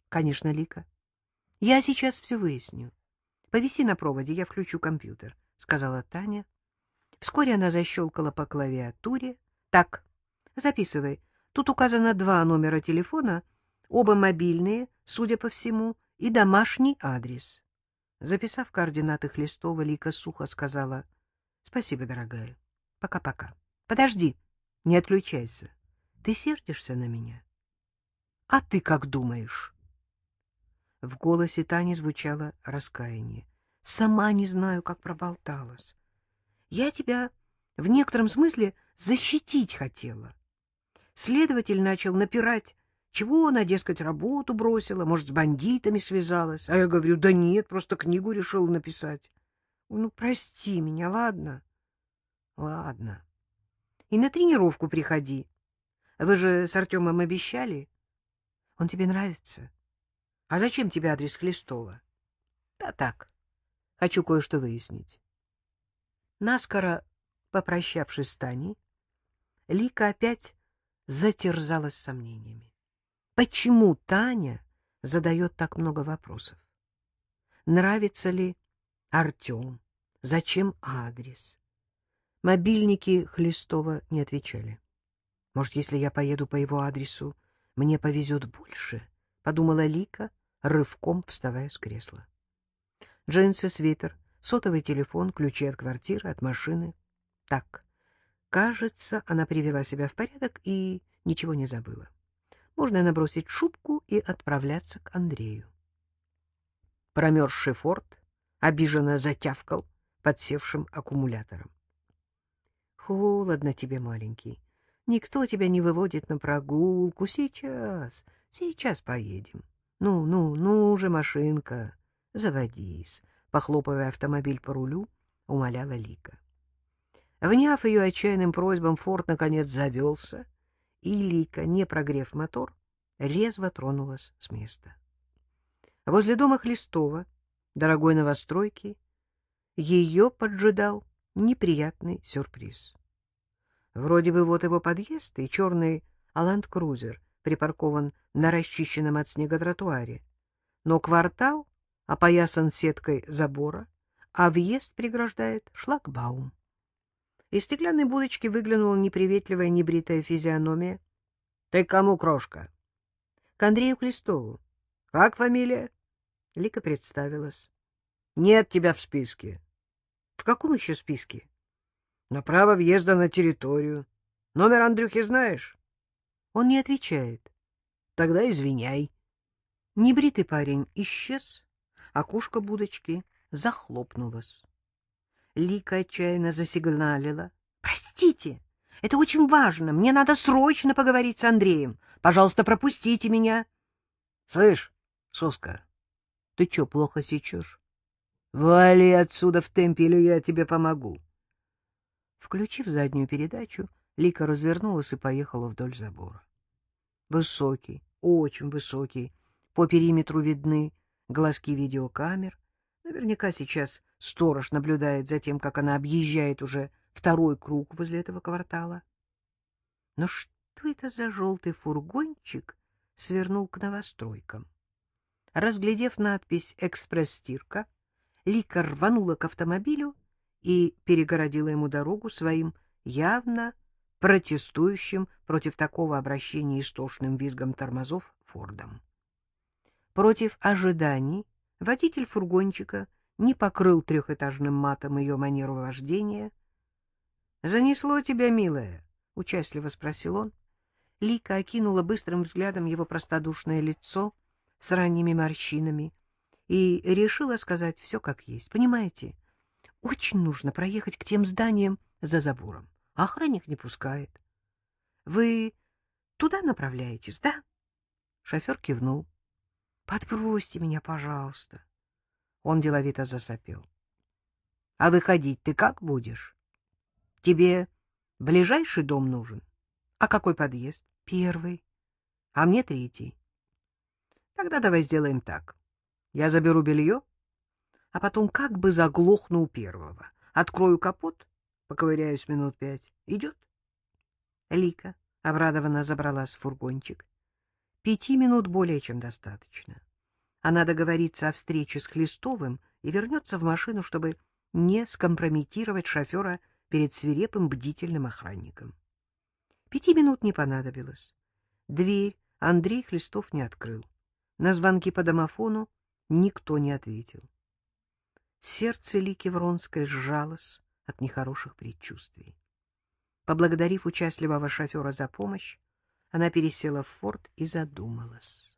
— Конечно, Лика. — Я сейчас все выясню. Повиси на проводе, я включу компьютер, — сказала Таня. Вскоре она защелкала по клавиатуре. — Так, записывай. Тут указано 2 номера телефона, оба мобильные, судя по всему, и домашний адрес. Записав координаты Хлестова, Лика сухо сказала: — Спасибо, дорогая. Пока-пока. Подожди, не отключайся. Ты сердишься на меня? — А ты как думаешь? В голосе Тани звучало раскаяние. — Сама не знаю, как проболталась. Я тебя в некотором смысле защитить хотела. Следователь начал напирать. Чего она, дескать, работу бросила, может, с бандитами связалась. А я говорю, да нет, просто книгу решила написать. Ой, ну, прости меня, ладно? Ладно. И на тренировку приходи. Вы же с Артемом обещали. Он тебе нравится? А зачем тебе адрес Хлестова? Да так, хочу кое-что выяснить. Наскоро попрощавшись с Таней, Лика опять затерзалась сомнениями. Почему Таня задает так много вопросов? Нравится ли Артем? Зачем адрес? Мобильники Хлестова не отвечали. Может, если я поеду по его адресу, мне повезет больше? Подумала Лика, рывком вставая с кресла. Джинсы, свитер, сотовый телефон, ключи от квартиры, от машины. Так, кажется, она привела себя в порядок и ничего не забыла. Можно набросить шубку и отправляться к Андрею. Промерзший форт обиженно затявкал подсевшим аккумулятором. — Холодно тебе, маленький. Никто тебя не выводит на прогулку. Сейчас поедем. Ну же, машинка, заводись, — похлопывая автомобиль по рулю, умоляла Лика. Вняв ее отчаянным просьбам, форт наконец завелся, и Лика, не прогрев мотор, резво тронулась с места. Возле дома Хлестова, дорогой новостройки, ее поджидал неприятный сюрприз. Вроде бы вот его подъезд и черный ланд-крузер припаркован на расчищенном от снега тротуаре, но квартал опоясан сеткой забора, а въезд преграждает шлагбаум. Из стеклянной будочки выглянула неприветливая небритая физиономия. — Ты к кому, крошка? — К Андрею Хлестову. — Как фамилия? Лика представилась. — Нет тебя в списке. — В каком еще списке? — На право въезда на территорию. Номер Андрюхи знаешь? Он не отвечает. — Тогда извиняй. Небритый парень исчез, окошко будочки захлопнулось. Лика отчаянно засигналила. — Простите, это очень важно. Мне надо срочно поговорить с Андреем. Пожалуйста, пропустите меня. — Слышь, соска, ты чё, плохо сечешь? Вали отсюда в темпе, или я тебе помогу. Включив заднюю передачу, Лика развернулась и поехала вдоль забора. Высокий, очень высокий, по периметру видны глазки видеокамер. Наверняка сейчас сторож наблюдает за тем, как она объезжает уже второй круг возле этого квартала. Но что это за желтый фургончик свернул к новостройкам? Разглядев надпись «Экспресс-стирка», Лика рванула к автомобилю и перегородила ему дорогу своим явно протестующим против такого обращения истошным визгом тормозов Фордом. Против ожиданий водитель фургончика не покрыл трехэтажным матом ее манеру вождения. — Занесло тебя, милая? — участливо спросил он. Лика окинула быстрым взглядом его простодушное лицо с ранними морщинами и решила сказать все как есть. Понимаете, очень нужно проехать к тем зданиям за забором. Охранник не пускает. Вы туда направляетесь, да? Шофер кивнул. Подбросьте меня, пожалуйста. Он деловито засопел. А выходить ты как будешь? Тебе ближайший дом нужен? А какой подъезд? Первый. А мне третий. Тогда давай сделаем так. Я заберу белье, а потом как бы заглохну у первого. Открою капот, поковыряюсь минут 5. Идет? Лика обрадованно забралась в фургончик. 5 минут более чем достаточно. Она договорится о встрече с Хлестовым и вернется в машину, чтобы не скомпрометировать шофера перед свирепым бдительным охранником. 5 минут не понадобилось. Дверь Андрей Хлестов не открыл. На звонки по домофону никто не ответил. Сердце Лики Вронской сжалось от нехороших предчувствий. Поблагодарив участливого шофера за помощь, она пересела в форт и задумалась.